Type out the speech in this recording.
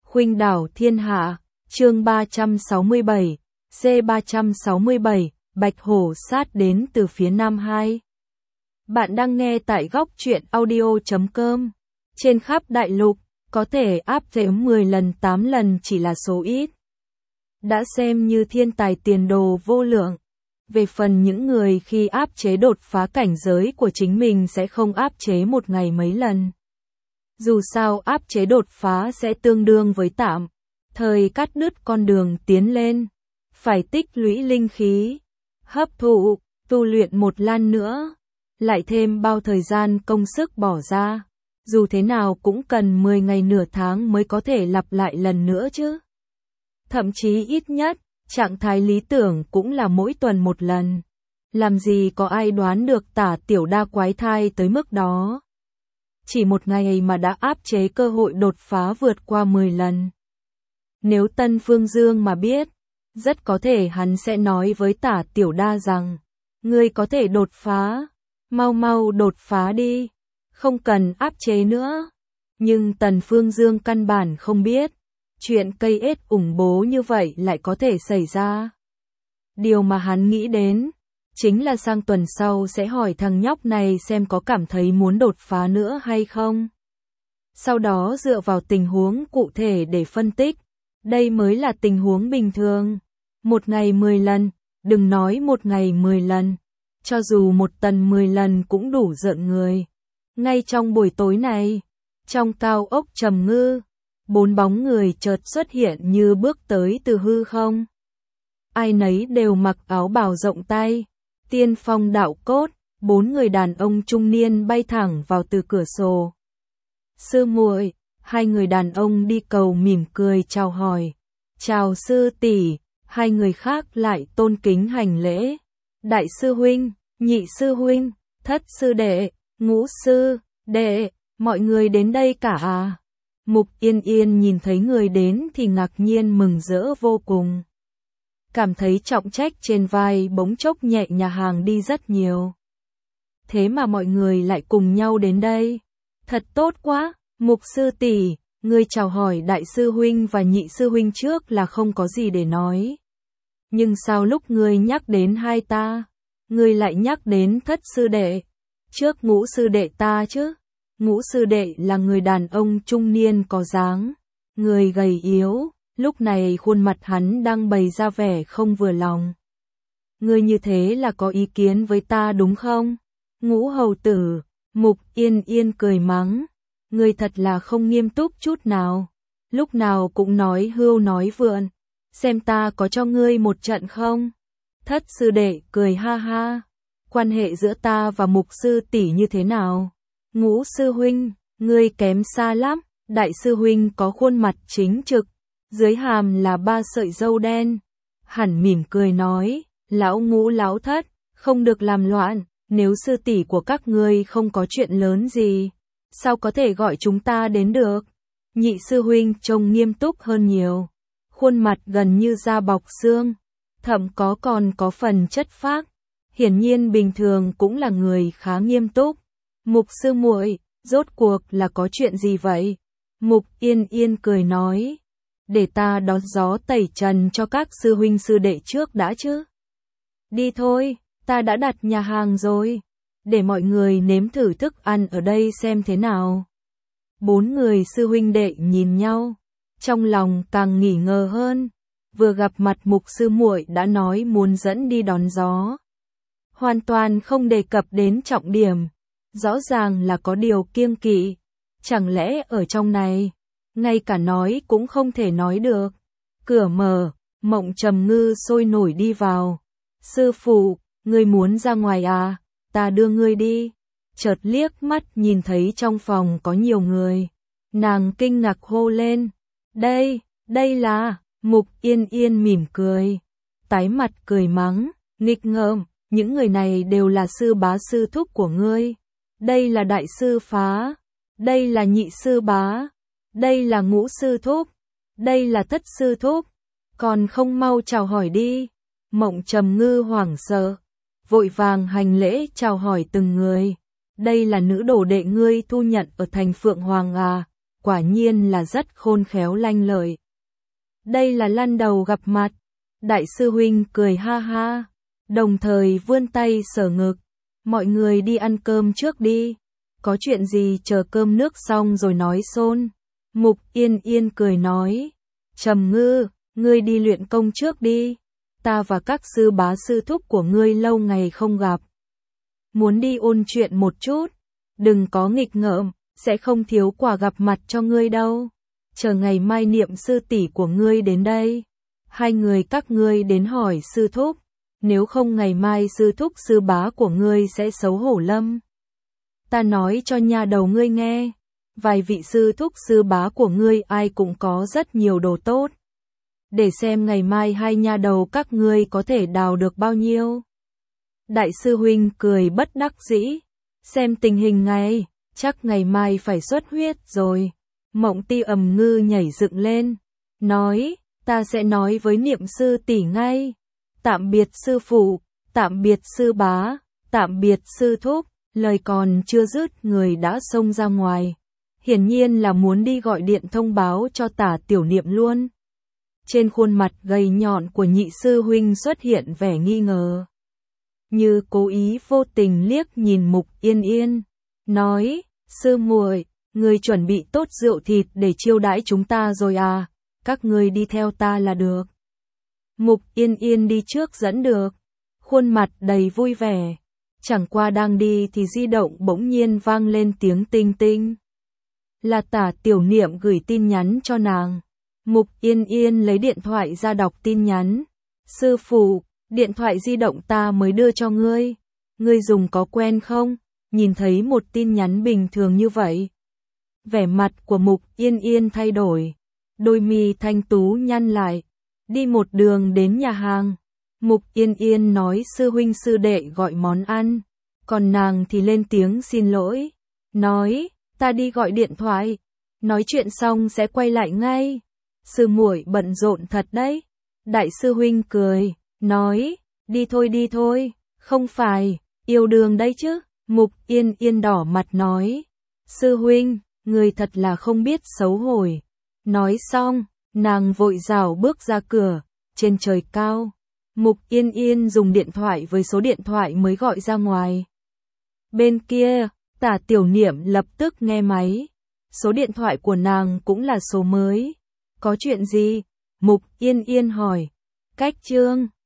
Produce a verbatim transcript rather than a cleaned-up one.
Khuynh đảo thiên hạ, chương ba trăm sáu mươi bảy, C ba trăm sáu mươi bảy, Bạch Hổ sát đến từ phía Nam hai. Bạn đang nghe tại góc truyện audio chấm com. Trên khắp đại lục, có thể áp chế mười lần tám lần chỉ là số ít. Đã xem như thiên tài tiền đồ vô lượng. Về phần những người khi áp chế đột phá cảnh giới của chính mình sẽ không áp chế một ngày mấy lần. Dù sao áp chế đột phá sẽ tương đương với tạm thời cắt đứt con đường tiến lên. Phải tích lũy linh khí, hấp thụ, tu luyện một lan nữa. Lại thêm bao thời gian công sức bỏ ra. Dù thế nào cũng cần mười ngày nửa tháng mới có thể lặp lại lần nữa chứ. Thậm chí ít nhất, trạng thái lý tưởng cũng là mỗi tuần một lần. Làm gì có ai đoán được Tả Tiểu Đa quái thai tới mức đó. Chỉ một ngày mà đã áp chế cơ hội đột phá vượt qua mười lần. Nếu Tân Phương Dương mà biết, rất có thể hắn sẽ nói với Tả Tiểu Đa rằng, ngươi có thể đột phá, mau mau đột phá đi, không cần áp chế nữa. Nhưng Tần Phương Dương căn bản không biết, chuyện cây ếch ủng bố như vậy lại có thể xảy ra. Điều mà hắn nghĩ đến, chính là sang tuần sau sẽ hỏi thằng nhóc này xem có cảm thấy muốn đột phá nữa hay không. Sau đó dựa vào tình huống cụ thể để phân tích, đây mới là tình huống bình thường. Một ngày mười lần, đừng nói một ngày mười lần, cho dù một tuần mười lần cũng đủ rợn người. Ngay trong buổi tối này, trong cao ốc Trầm Ngư, bốn bóng người chợt xuất hiện như bước tới từ hư không. Ai nấy đều mặc áo bào rộng tay, tiên phong đạo cốt, bốn người đàn ông trung niên bay thẳng vào từ cửa sổ. Sư muội, hai người đàn ông đi cầu mỉm cười chào hỏi. Chào sư tỷ, hai người khác lại tôn kính hành lễ. Đại sư huynh, nhị sư huynh, thất sư đệ, ngũ sư đệ, mọi người đến đây cả à? Mục Yên Yên nhìn thấy người đến thì ngạc nhiên mừng rỡ vô cùng. Cảm thấy trọng trách trên vai bỗng chốc nhẹ nhàng đi rất nhiều. Thế mà mọi người lại cùng nhau đến đây. Thật tốt quá, Mục sư tỷ, ngươi chào hỏi đại sư huynh và nhị sư huynh trước là không có gì để nói. Nhưng sao lúc ngươi nhắc đến hai ta, ngươi lại nhắc đến thất sư đệ, trước ngũ sư đệ ta chứ? Ngũ sư đệ là người đàn ông trung niên có dáng, người gầy yếu, lúc này khuôn mặt hắn đang bày ra vẻ không vừa lòng. Ngươi như thế là có ý kiến với ta đúng không? Ngũ hầu tử, Mục Yên Yên cười mắng, ngươi thật là không nghiêm túc chút nào, lúc nào cũng nói hưu nói vượn, xem ta có cho ngươi một trận không? Thất sư đệ cười ha ha, quan hệ giữa ta và Mục sư tỷ như thế nào? Ngũ sư huynh, ngươi kém xa lắm, đại sư huynh có khuôn mặt chính trực, dưới hàm là ba sợi râu đen. Hẳn mỉm cười nói, lão ngũ lão thất, không được làm loạn, nếu sư tỷ của các ngươi không có chuyện lớn gì, sao có thể gọi chúng ta đến được? Nhị sư huynh trông nghiêm túc hơn nhiều, khuôn mặt gần như da bọc xương, thậm có còn có phần chất phác, hiển nhiên bình thường cũng là người khá nghiêm túc. Mục sư muội, rốt cuộc là có chuyện gì vậy? Mục Yên Yên cười nói, để ta đón gió tẩy trần cho các sư huynh sư đệ trước đã chứ. Đi thôi, ta đã đặt nhà hàng rồi, để mọi người nếm thử thức ăn ở đây xem thế nào. Bốn người sư huynh đệ nhìn nhau, trong lòng càng nghi ngờ hơn, vừa gặp mặt Mục sư muội đã nói muốn dẫn đi đón gió. Hoàn toàn không đề cập đến trọng điểm, rõ ràng là có điều kiêng kỵ, chẳng lẽ ở trong này, ngay cả nói cũng không thể nói được. Cửa mở, Mộng Trầm Ngư sôi nổi đi vào. Sư phụ, ngươi muốn ra ngoài à, ta đưa ngươi đi. Chợt liếc mắt nhìn thấy trong phòng có nhiều người, nàng kinh ngạc hô lên, đây, đây là, Mục Yên Yên mỉm cười, tái mặt cười mắng, nghịch ngợm, những người này đều là sư bá sư thúc của ngươi. Đây là đại sư phá, đây là nhị sư bá, đây là ngũ sư thúc, đây là thất sư thúc, còn không mau chào hỏi đi. Mộng Trầm Ngư hoảng sợ, vội vàng hành lễ chào hỏi từng người. Đây là nữ đồ đệ ngươi thu nhận ở thành Phượng Hoàng à? quả nhiên là rất khôn khéo lanh lợi. Đây là lần đầu gặp mặt. Đại sư huynh cười ha ha, đồng thời vươn tay sờ ngực. Mọi người đi ăn cơm trước đi. Có chuyện gì chờ cơm nước xong rồi nói xôn. Mục Yên Yên cười nói. Trầm Ngư, ngươi đi luyện công trước đi. Ta và các sư bá sư thúc của ngươi lâu ngày không gặp. Muốn đi ôn chuyện một chút. Đừng có nghịch ngợm, sẽ không thiếu quà gặp mặt cho ngươi đâu. Chờ ngày mai Niệm sư tỷ của ngươi đến đây. Hai người các ngươi đến hỏi sư thúc. Nếu không ngày mai sư thúc sư bá của ngươi sẽ xấu hổ lắm. Ta nói cho nha đầu ngươi nghe. Vài vị sư thúc sư bá của ngươi ai cũng có rất nhiều đồ tốt. Để xem ngày mai hai nha đầu các ngươi có thể đào được bao nhiêu. Đại sư huynh cười bất đắc dĩ. Xem tình hình ngay, chắc ngày mai phải xuất huyết rồi. Mộng Ti ầm ngư nhảy dựng lên. Nói, ta sẽ nói với Niệm sư tỷ ngay. Tạm biệt sư phụ, tạm biệt sư bá, tạm biệt sư thúc. Lời còn chưa dứt người đã xông ra ngoài. Hiển nhiên là muốn đi gọi điện thông báo cho Tả Tiểu Niệm luôn. Trên khuôn mặt gầy nhọn của nhị sư huynh xuất hiện vẻ nghi ngờ. Như cố ý vô tình liếc nhìn Mục Yên Yên. Nói, sư muội, người chuẩn bị tốt rượu thịt để chiêu đãi chúng ta rồi à, các ngươi đi theo ta là được. Mục Yên Yên đi trước dẫn được, khuôn mặt đầy vui vẻ. Chẳng qua đang đi thì di động bỗng nhiên vang lên tiếng tinh tinh. Là Tả Tiểu Niệm gửi tin nhắn cho nàng. Mục Yên Yên lấy điện thoại ra đọc tin nhắn. Sư phụ, điện thoại di động ta mới đưa cho ngươi. Ngươi dùng có quen không? Nhìn thấy một tin nhắn bình thường như vậy. Vẻ mặt của Mục Yên Yên thay đổi. Đôi mi thanh tú nhăn lại. Đi một đường đến nhà hàng. Mục Yên Yên nói sư huynh sư đệ gọi món ăn. Còn nàng thì lên tiếng xin lỗi. Nói, ta đi gọi điện thoại. Nói chuyện xong sẽ quay lại ngay. Sư muội bận rộn thật đấy. Đại sư huynh cười, nói, đi thôi đi thôi, không phải, yêu đương đấy chứ. Mục Yên Yên đỏ mặt nói, sư huynh, người thật là không biết xấu hổ. Nói xong, nàng vội rảo bước ra cửa, trên trời cao. Mục Yên Yên dùng điện thoại với số điện thoại mới gọi ra ngoài. Bên kia, Tả Tiểu Niệm lập tức nghe máy. Số điện thoại của nàng cũng là số mới. Có chuyện gì? Mục Yên Yên hỏi. Cách Trương.